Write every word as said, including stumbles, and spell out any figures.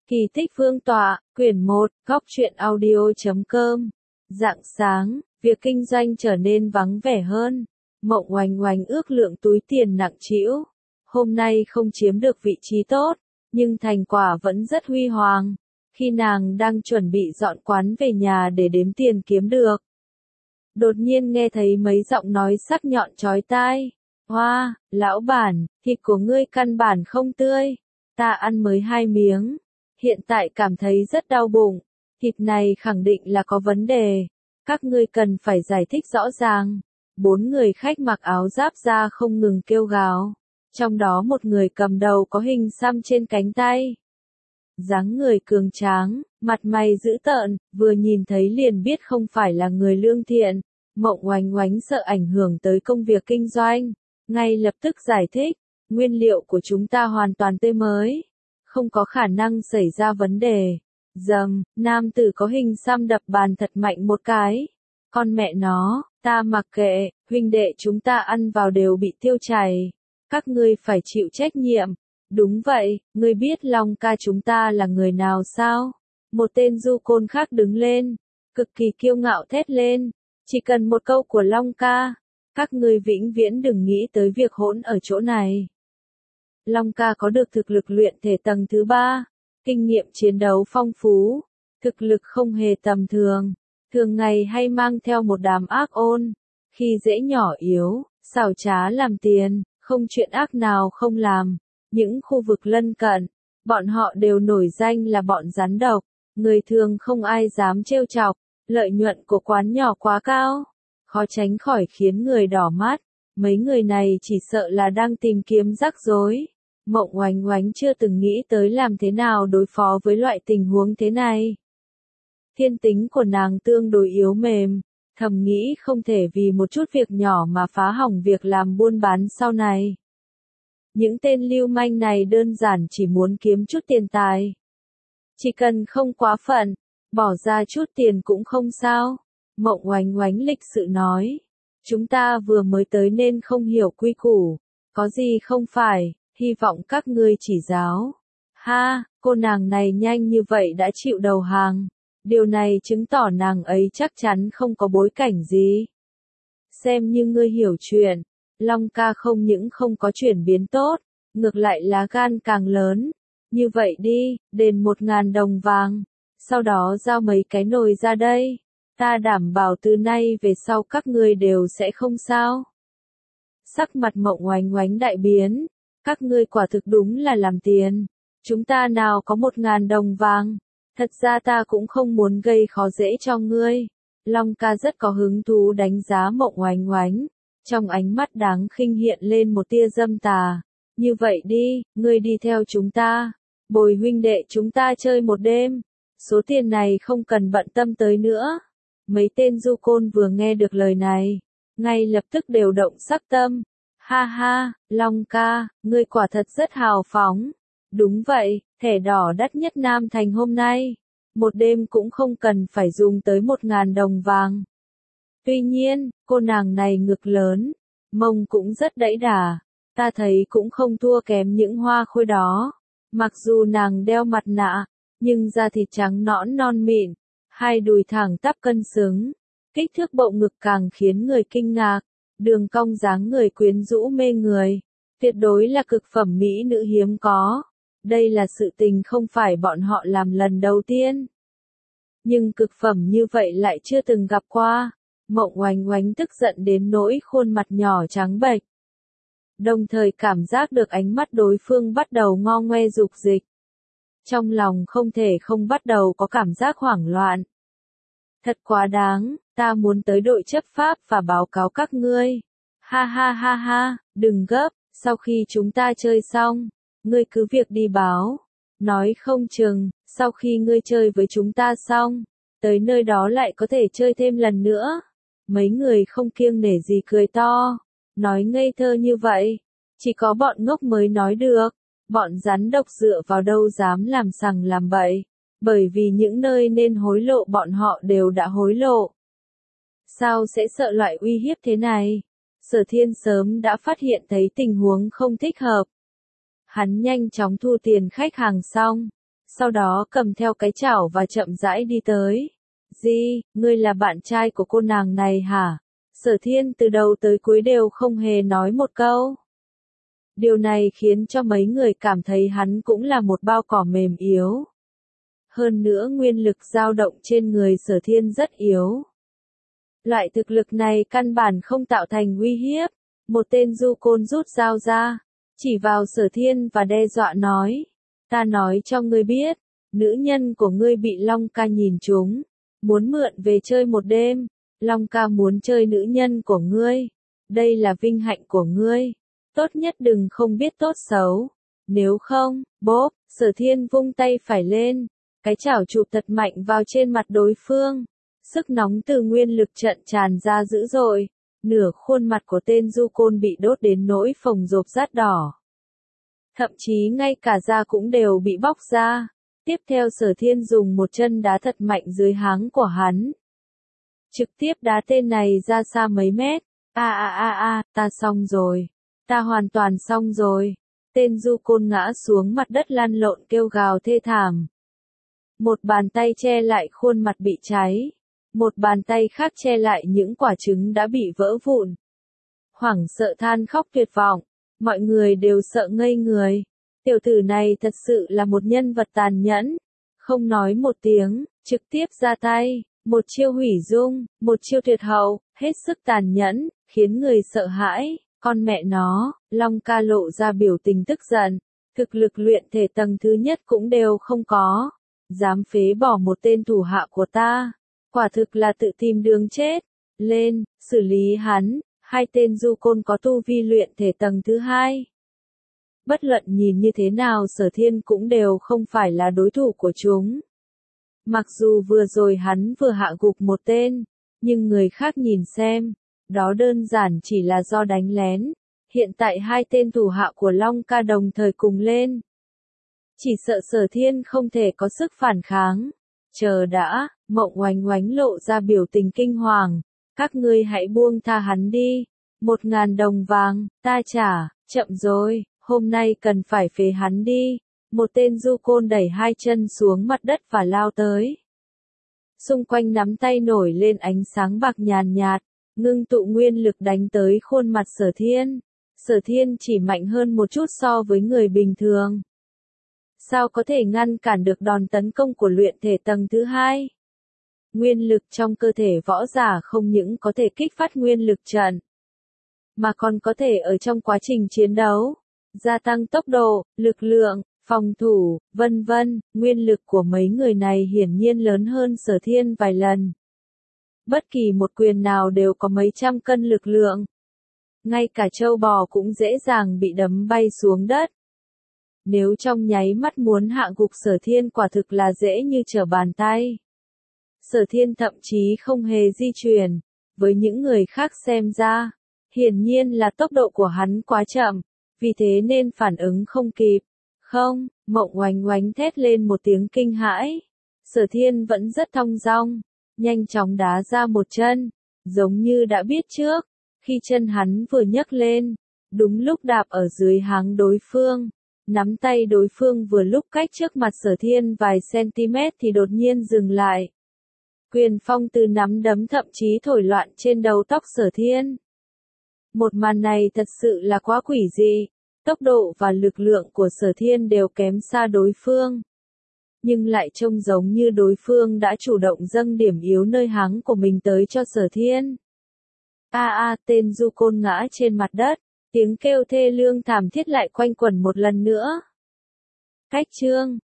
Kỳ tích vương tọa, quyển một, góc truyện audio chấm com. Rạng sáng, việc kinh doanh trở nên vắng vẻ hơn. Mộng Oanh Oanh ước lượng túi tiền nặng trĩu. Hôm nay không chiếm được vị trí tốt, nhưng thành quả vẫn rất huy hoàng. Khi nàng đang chuẩn bị dọn quán về nhà để đếm tiền kiếm được, đột nhiên nghe thấy mấy giọng nói sắc nhọn chói tai. Hoa, lão bản, thịt của ngươi căn bản không tươi. Ta ăn mới hai miếng. Hiện tại cảm thấy rất đau bụng. Thịt này khẳng định là có vấn đề. Các ngươi cần phải giải thích rõ ràng. Bốn người khách mặc áo giáp da không ngừng kêu gào. Trong đó một người cầm đầu có hình xăm trên cánh tay. Dáng người cường tráng, mặt mày dữ tợn, vừa nhìn thấy liền biết không phải là người lương thiện. Mộng Oanh Oanh sợ ảnh hưởng tới công việc kinh doanh. Ngay lập tức giải thích, nguyên liệu của chúng ta hoàn toàn tươi mới. Không có khả năng xảy ra vấn đề. Dầm, nam tử có hình xăm đập bàn thật mạnh một cái. Con mẹ nó, ta mặc kệ, huynh đệ chúng ta ăn vào đều bị tiêu chảy. Các ngươi phải chịu trách nhiệm. Đúng vậy, ngươi biết Long ca chúng ta là người nào sao? Một tên du côn khác đứng lên, cực kỳ kiêu ngạo thét lên. Chỉ cần một câu của Long ca, các ngươi vĩnh viễn đừng nghĩ tới việc hỗn ở chỗ này. Long ca có được thực lực luyện thể tầng thứ ba, kinh nghiệm chiến đấu phong phú, thực lực không hề tầm thường, thường ngày hay mang theo một đám ác ôn, khi dễ nhỏ yếu, xảo trá làm tiền, không chuyện ác nào không làm. Những khu vực lân cận, bọn họ đều nổi danh là bọn rắn độc, người thường không ai dám trêu chọc, lợi nhuận của quán nhỏ quá cao, khó tránh khỏi khiến người đỏ mắt. Mấy người này chỉ sợ là đang tìm kiếm rắc rối. Mộng Oanh Oanh chưa từng nghĩ tới làm thế nào đối phó với loại tình huống thế này. Thiên tính của nàng tương đối yếu mềm, thầm nghĩ không thể vì một chút việc nhỏ mà phá hỏng việc làm buôn bán sau này. Những tên lưu manh này đơn giản chỉ muốn kiếm chút tiền tài. Chỉ cần không quá phận, bỏ ra chút tiền cũng không sao. Mộng Oanh Oanh lịch sự nói. Chúng ta vừa mới tới nên không hiểu quy củ. Có gì không phải, hy vọng các ngươi chỉ giáo. Ha, cô nàng này nhanh như vậy đã chịu đầu hàng. Điều này chứng tỏ nàng ấy chắc chắn không có bối cảnh gì. Xem như ngươi hiểu chuyện. Long ca không những không có chuyển biến tốt, ngược lại lá gan càng lớn. Như vậy đi, đền một ngàn đồng vàng. Sau đó giao mấy cái nồi ra đây. Ta đảm bảo từ nay về sau các ngươi đều sẽ không sao. Sắc mặt Mộng Oanh Oanh đại biến. Các ngươi quả thực đúng là làm tiền. Chúng ta nào có một ngàn đồng vàng. Thật ra ta cũng không muốn gây khó dễ cho ngươi. Long ca rất có hứng thú đánh giá Mộng Oanh Oanh. Trong ánh mắt đáng khinh hiện lên một tia dâm tà. Như vậy đi, ngươi đi theo chúng ta. Bồi huynh đệ chúng ta chơi một đêm. Số tiền này không cần bận tâm tới nữa. Mấy tên du côn vừa nghe được lời này, ngay lập tức đều động sắc tâm. Ha ha, Long ca, ngươi quả thật rất hào phóng. Đúng vậy, thẻ đỏ đắt nhất Nam Thành hôm nay. Một đêm cũng không cần phải dùng tới một ngàn đồng vàng. Tuy nhiên, cô nàng này ngực lớn, mông cũng rất đẫy đà. Ta thấy cũng không thua kém những hoa khôi đó. Mặc dù nàng đeo mặt nạ, nhưng da thịt trắng nõn non mịn, hai đùi thẳng tắp cân xứng, kích thước bộ ngực càng khiến người kinh ngạc, đường cong dáng người quyến rũ mê người, tuyệt đối là cực phẩm mỹ nữ hiếm có. Đây là sự tình không phải bọn họ làm lần đầu tiên. Nhưng cực phẩm như vậy lại chưa từng gặp qua. Mộng Oanh Oanh tức giận đến nỗi khuôn mặt nhỏ trắng bệch. Đồng thời cảm giác được ánh mắt đối phương bắt đầu ngo ngoe dục dịch. Trong lòng không thể không bắt đầu có cảm giác hoảng loạn. Thật quá đáng, ta muốn tới đội chấp pháp và báo cáo các ngươi. Ha ha ha ha, đừng gấp, sau khi chúng ta chơi xong, ngươi cứ việc đi báo. Nói không chừng, sau khi ngươi chơi với chúng ta xong, tới nơi đó lại có thể chơi thêm lần nữa. Mấy người không kiêng nể gì cười to. Nói ngây thơ như vậy, chỉ có bọn ngốc mới nói được. Bọn rắn độc dựa vào đâu dám làm sằng làm bậy, bởi vì những nơi nên hối lộ bọn họ đều đã hối lộ. Sao sẽ sợ loại uy hiếp thế này? Sở Thiên sớm đã phát hiện thấy tình huống không thích hợp. Hắn nhanh chóng thu tiền khách hàng xong, sau đó cầm theo cái chảo và chậm rãi đi tới. Gì, ngươi là bạn trai của cô nàng này hả? Sở Thiên từ đầu tới cuối đều không hề nói một câu. Điều này khiến cho mấy người cảm thấy hắn cũng là một bao cỏ mềm yếu. Hơn nữa nguyên lực dao động trên người Sở Thiên rất yếu. Loại thực lực này căn bản không tạo thành uy hiếp. Một tên du côn rút dao ra, chỉ vào Sở Thiên và đe dọa nói. Ta nói cho ngươi biết, nữ nhân của ngươi bị Long ca nhìn trúng, muốn mượn về chơi một đêm. Long ca muốn chơi nữ nhân của ngươi. Đây là vinh hạnh của ngươi. Tốt nhất đừng không biết tốt xấu. Nếu không, bốp, Sở Thiên vung tay phải lên. Cái chảo chụp thật mạnh vào trên mặt đối phương. Sức nóng từ nguyên lực trận tràn ra dữ dội. Nửa khuôn mặt của tên du côn bị đốt đến nỗi phồng rộp rát đỏ. Thậm chí ngay cả da cũng đều bị bóc ra. Tiếp theo Sở Thiên dùng một chân đá thật mạnh dưới háng của hắn. Trực tiếp đá tên này ra xa mấy mét. A a a a, ta xong rồi. Ta hoàn toàn xong rồi. Tên du côn ngã xuống mặt đất lăn lộn kêu gào thê thảm. Một bàn tay che lại khuôn mặt bị cháy. Một bàn tay khác che lại những quả trứng đã bị vỡ vụn. Hoảng sợ than khóc tuyệt vọng. Mọi người đều sợ ngây người. Tiểu tử này thật sự là một nhân vật tàn nhẫn. Không nói một tiếng, trực tiếp ra tay. Một chiêu hủy dung, một chiêu tuyệt hậu, hết sức tàn nhẫn, khiến người sợ hãi. Con mẹ nó, Long ca lộ ra biểu tình tức giận. Thực lực luyện thể tầng thứ nhất cũng đều không có. Dám phế bỏ một tên thủ hạ của ta. Quả thực là tự tìm đường chết. Lên, xử lý hắn. Hai tên du côn có tu vi luyện thể tầng thứ hai. Bất luận nhìn như thế nào Sở Thiên cũng đều không phải là đối thủ của chúng. Mặc dù vừa rồi hắn vừa hạ gục một tên, nhưng người khác nhìn xem, đó đơn giản chỉ là do đánh lén. Hiện tại hai tên thủ hạ của Long ca đồng thời cùng lên. Chỉ sợ Sở Thiên không thể có sức phản kháng. Chờ đã, Mộng Oánh Oánh lộ ra biểu tình kinh hoàng. Các ngươi hãy buông tha hắn đi. Một ngàn đồng vàng, ta trả, chậm rồi, hôm nay cần phải phế hắn đi. Một tên du côn đẩy hai chân xuống mặt đất và lao tới. Xung quanh nắm tay nổi lên ánh sáng bạc nhàn nhạt, ngưng tụ nguyên lực đánh tới khuôn mặt Sở Thiên. Sở Thiên chỉ mạnh hơn một chút so với người bình thường. Sao có thể ngăn cản được đòn tấn công của luyện thể tầng thứ hai? Nguyên lực trong cơ thể võ giả không những có thể kích phát nguyên lực trận, mà còn có thể ở trong quá trình chiến đấu, gia tăng tốc độ, lực lượng, phòng thủ, vân vân. Nguyên lực của mấy người này hiển nhiên lớn hơn Sở Thiên vài lần. Bất kỳ một quyền nào đều có mấy trăm cân lực lượng. Ngay cả trâu bò cũng dễ dàng bị đấm bay xuống đất. Nếu trong nháy mắt muốn hạ gục Sở Thiên quả thực là dễ như trở bàn tay. Sở Thiên thậm chí không hề di chuyển. Với những người khác xem ra, hiển nhiên là tốc độ của hắn quá chậm, vì thế nên phản ứng không kịp. Không, Mộng Oánh Oánh thét lên một tiếng kinh hãi. Sở Thiên vẫn rất thong dong, nhanh chóng đá ra một chân, giống như đã biết trước. Khi chân hắn vừa nhấc lên, đúng lúc đạp ở dưới háng đối phương, nắm tay đối phương vừa lúc cách trước mặt Sở Thiên vài cm thì đột nhiên dừng lại. Quyền phong từ nắm đấm thậm chí thổi loạn trên đầu tóc Sở Thiên. Một màn này thật sự là quá quỷ dị. Tốc độ và lực lượng của Sở Thiên đều kém xa đối phương. Nhưng lại trông giống như đối phương đã chủ động dâng điểm yếu nơi háng của mình tới cho Sở Thiên. A a, tên du côn ngã trên mặt đất. Tiếng kêu thê lương thảm thiết lại quanh quẩn một lần nữa. Cách chương